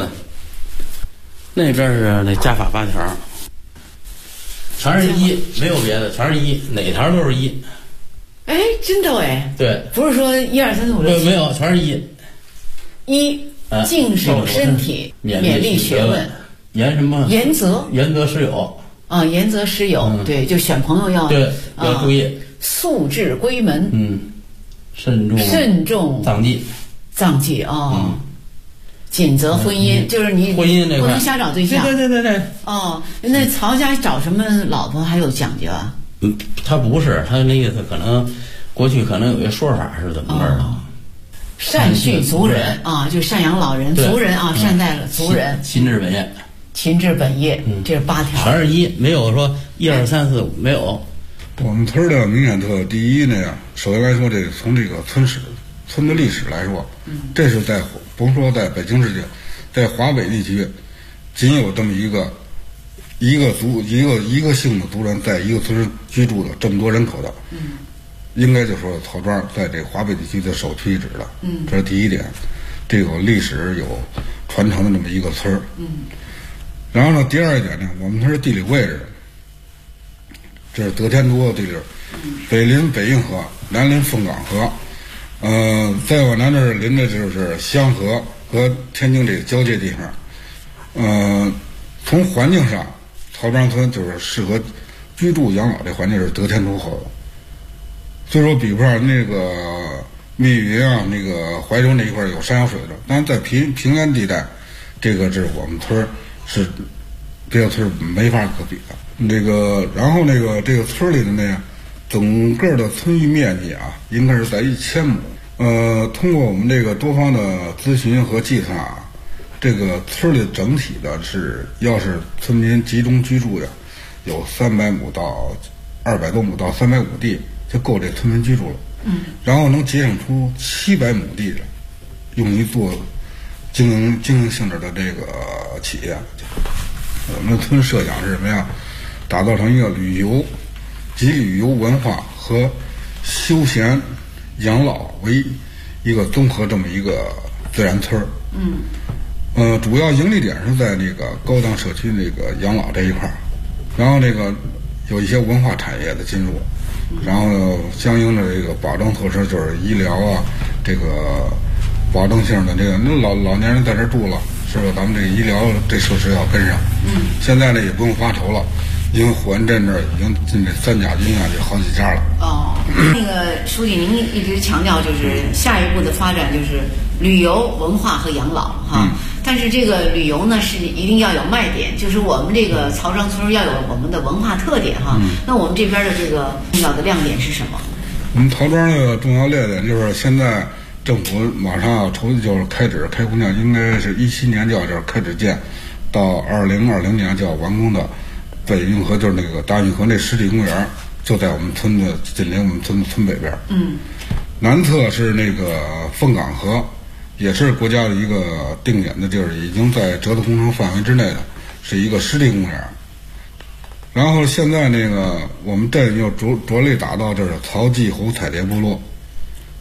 那边是那家法8条。全是1，没有别的，全是1，哪条都是1。 哎，真的哎。 对， 不是说1、2、3、4、5、6、7。 没有，全是 1。净守身体，勉励学问。 严什么？ 严则师友。 严则师友。对，就选朋友要注意。 素质归门。慎重葬祭啊。谨责婚姻，就是你婚姻这不能瞎找对象。 对。 哦，那曹家找什么老婆还有讲究啊？ 他不是，他那意思可能过去可能有一个说法是怎么着的？ 善畜族人啊，就赡养老人，族人啊，善待了族人。 勤治本业， 这是8条。 全是1，没有说1、2、3、4、5，没有。 我们村的明显特色，第一呢，首先来说，这从这个村的历史来说，这是甭说在北京市界，在华北地区，仅有这么一个姓的族人在一个村居住的这么多人口的，应该就说曹庄在这个华北地区的首屈一指的，这是第一点，这有历史有传承的这么一个村儿，然后呢，第二点呢，我们村的地理位置，这是得天独厚的地理，北临北运河，南临凤岗河。再往南这临的就是香河和天津这个交界地方。从环境上，曹庄村就是适合居住养老，这环境是得天独厚的。所以说，比不上那个密云啊，那个怀柔那一块有山有水的，但是在平原地带，这个是我们村是别的村没法可比的。然后这个村里的整个的村域面积啊，应该是在1000亩。通过我们这个多方的咨询和计算啊，这个村里整体的要是村民集中居住的，有300亩到200多亩到300亩地，就够这村民居住了。然后能节省出700亩地来，用于做经营性质的这个企业。我们村设想是什么呀？打造成一个旅游文化和休闲养老为一个综合这么一个自然村儿。主要盈利点是在这个高档社区这个养老这一块儿，然后有一些文化产业的进入，然后相应的这个保障措施就是医疗啊，这个保证性的那老年人在这住了，是吧？咱们这个医疗这设施要跟上。现在也不用发愁了。因为火源镇这儿已经进这3甲医院就好几家了。 书记，您一直强调就是下一步的发展就是旅游、文化和养老哈。但是这个旅游呢是一定要有卖点，就是我们这个曹庄村要有我们的文化特点哈。那我们这边的这个重要的亮点是什么？ 我们曹庄的重要亮点就是现在政府马上要就是开工建，应该是17年就要开始建，到2020年就要完工的。北运河就是那个大运河那湿地公园，就在我们村的紧邻我们村北边。南侧是那个凤岗河，也是国家的一个定点的地儿，已经在折头工程范围之内的，是一个湿地公园。然后现在我们镇又着力打造这是曹继侯采蝶部落，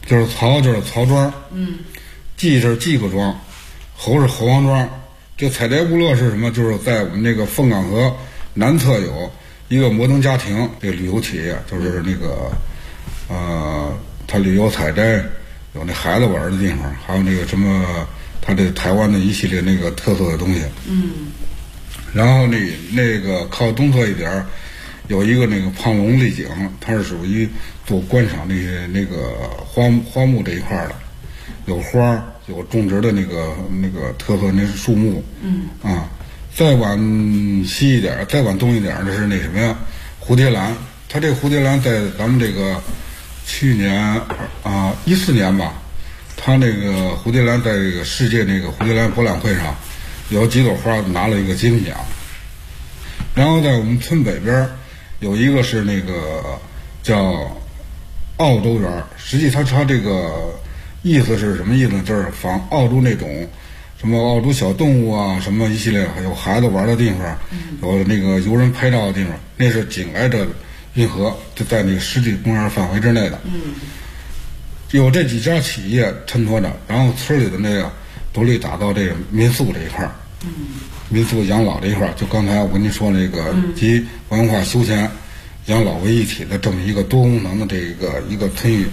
就是曹就是曹庄，季是季各庄，侯是侯王庄。这彩蝶部落是什么？就是在我们那个凤岗河南侧有一个摩登家庭这个旅游企业，就是那个它旅游采摘，有那孩子玩的地方，还有那个什么它这台湾的一系列那个特色的东西。然后那个靠东侧一点有一个那个胖龙丽景，它是属于做观赏那个花木这一块的，有花有种植的那个特色那是树木。再往西一点再往东一点这是那什么呀，蝴蝶兰。它这蝴蝶兰在咱们这个去年14年吧，它那个蝴蝶兰在这个世界那个蝴蝶兰博览会上有几朵花拿了一个金奖。然后在我们村北边有一个是那个叫澳洲园，实际它这个意思是什么意思呢？就是仿澳洲那种什么澳洲小动物啊，什么一系列，还有孩子玩的地方，有那个游人拍照的地方，那是紧挨着运河，就在那个湿地公园范围之内的。有这几家企业衬托着，然后村里的那个独立打造这个民宿这一块，民宿养老这一块，就刚才我跟您说那个集文化休闲养老为一体的这么一个多功能的这一个村域。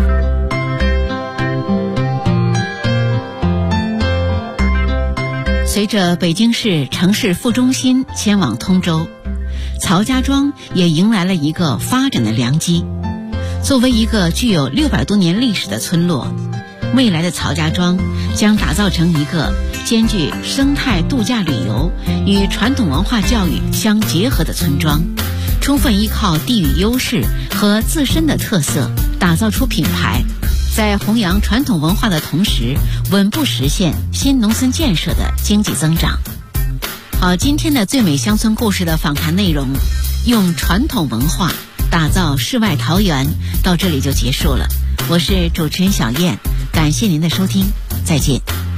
随着北京市城市副中心迁往通州，曹家庄也迎来了一个发展的良机。作为一个具有600多年历史的村落，未来的曹家庄将打造成一个兼具生态度假旅游与传统文化教育相结合的村庄，充分依靠地域优势和自身的特色，打造出品牌，在弘扬传统文化的同时，稳步实现新农村建设的经济增长。好，今天的最美乡村故事的访谈内容，用传统文化打造世外桃源，到这里就结束了。我是主持人小燕，感谢您的收听，再见。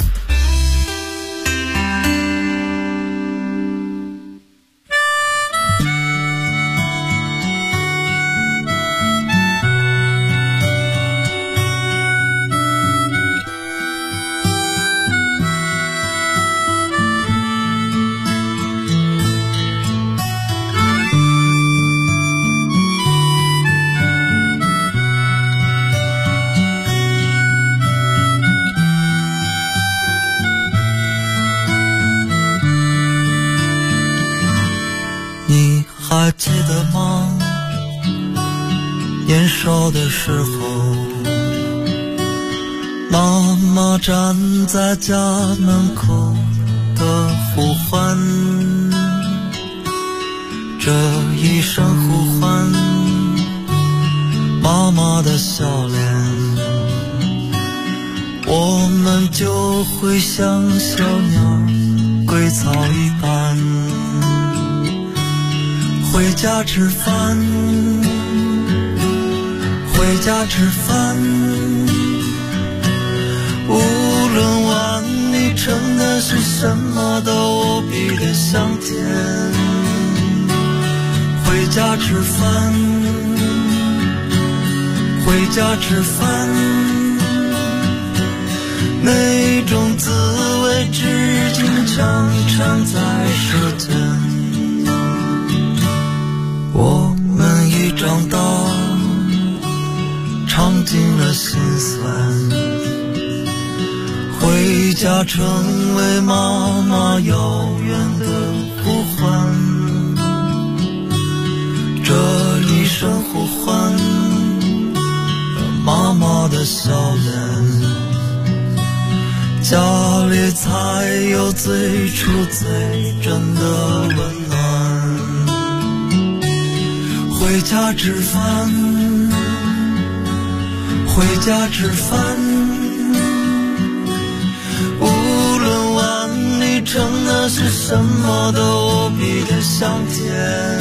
还记得吗？年少的时候，妈妈站在家门口的呼唤，这一声呼唤，妈妈的笑脸，我们就会像小鸟归巢一般，回家吃饭，回家吃饭，无论碗里盛的是什么都无比的香甜。回家吃饭，回家吃饭，那种滋味至今常常在舌尖。我们已长大，尝尽了心酸，回家成为妈妈遥远的呼唤。这一声呼唤，妈妈的笑脸，家里才有最初最真的温暖。回家吃饭，回家吃饭，无论碗里盛的是什么都无比的香甜。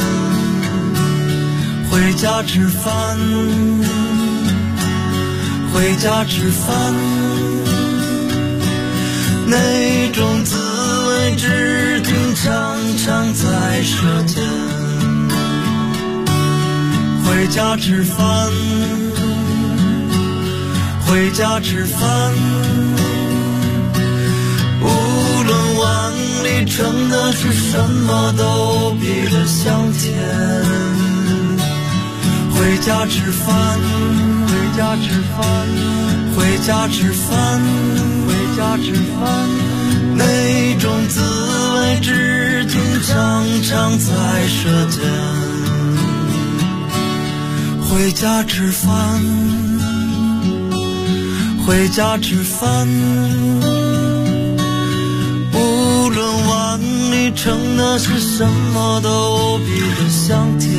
回家吃饭，回家吃饭，那种滋味至今常常在舌尖。回家吃饭，回回家吃饭，无论碗里盛的是什么都比得香甜。回家吃饭，回家吃饭，回家吃饭，回家吃饭，那种滋味至今常常在舌尖。回家吃饭，回家吃饭，无论碗里盛的是什么都比得香甜。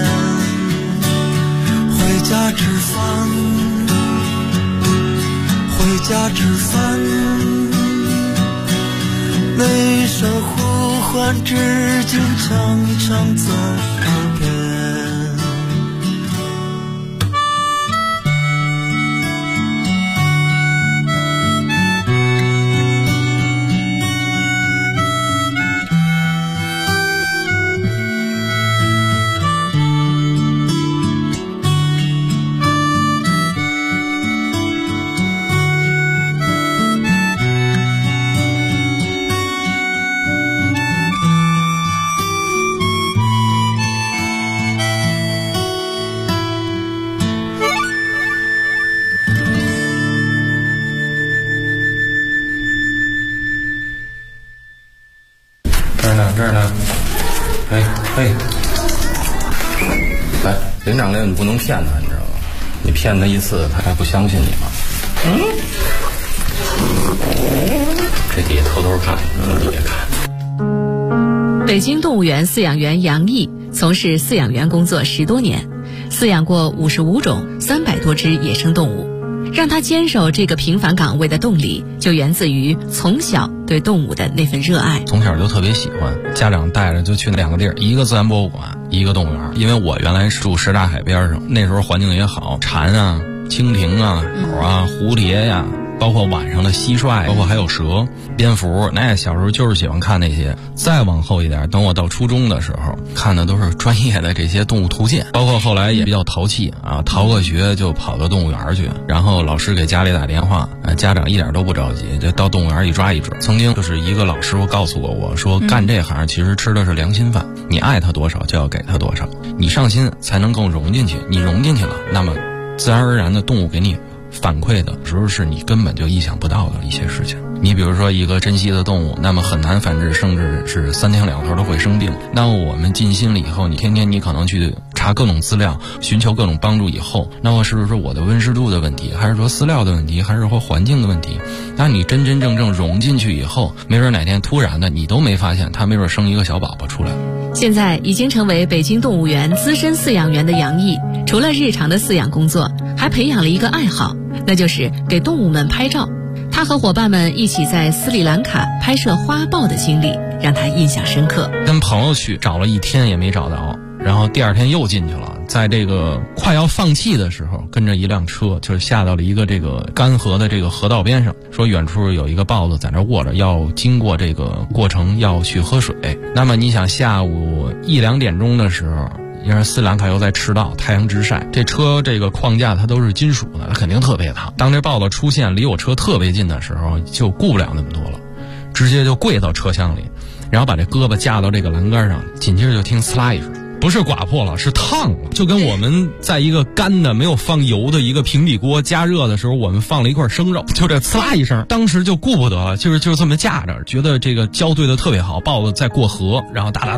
回家吃饭，回家吃饭，那声呼唤至今常常在耳边。 这儿呢，来，灵长类你不能骗他，你知道吗？你骗他一次，他还不相信你吗？这底下偷偷看，你别看。 北京动物园饲养员杨毅从事饲养员工作10多年，饲养过55种300多只野生动物。让他坚守这个平凡岗位的动力，就源自于从小对动物的那份热爱。 从小就特别喜欢，家长带着就去2个地儿，一个自然博物馆，一个动物园。因为我原来是住什刹海边上，那时候环境也好，蝉啊、蜻蜓啊、鸟啊、蝴蝶呀，包括晚上的蟋蟀，包括还有蛇、蝙蝠，那小时候就是喜欢看那些。再往后一点，等我到初中的时候，看的都是专业的这些动物图鉴，包括后来也比较淘气啊，逃个学就跑到动物园去，然后老师给家里打电话，家长一点都不着急，就到动物园一抓一准。曾经就是一个老师傅告诉过我说，干这行其实吃的是良心饭，你爱他多少就要给他多少，你上心才能更融进去，你融进去了，那么自然而然的动物给你反馈的时候是你根本就意想不到的一些事情。你比如说一个珍稀的动物，那么很难繁殖，甚至是3天2头都会生病。那么我们尽心了以后，你天天你可能去查各种资料，寻求各种帮助以后，那么是不是我的温湿度的问题，还是说饲料的问题，还是说环境的问题？那你真真正正融进去以后，没准哪天突然的你都没发现，它没准生一个小宝宝出来。 现在已经成为北京动物园资深饲养员的杨毅，除了日常的饲养工作，还培养了一个爱好，那就是给动物们拍照。他和伙伴们一起在斯里兰卡拍摄花豹的经历让他印象深刻。 跟朋友去找了1天也没找到，然后第2天又进去了，在这个快要放弃的时候，跟着一辆车就是下到了一个这个干河的这个河道边上，说远处有一个豹子在那卧着，要经过这个过程要去喝水。那么你想下午1、2点钟的时候，因为斯里兰卡又在赤道，太阳直晒，这车这个框架它都是金属的，它肯定特别烫。当这豹子出现离我车特别近的时候，就顾不了那么多了，直接就跪到车厢里，然后把这胳膊架到这个栏杆上，紧接着就听呲啦一声，不是刮破了，是烫了，就跟我们在一个干的没有放油的一个平底锅加热的时候，我们放了一块生肉，就这呲啦一声，当时就顾不得了，就是这么架着，觉得这个胶对的特别好，豹子在过河，然后哒哒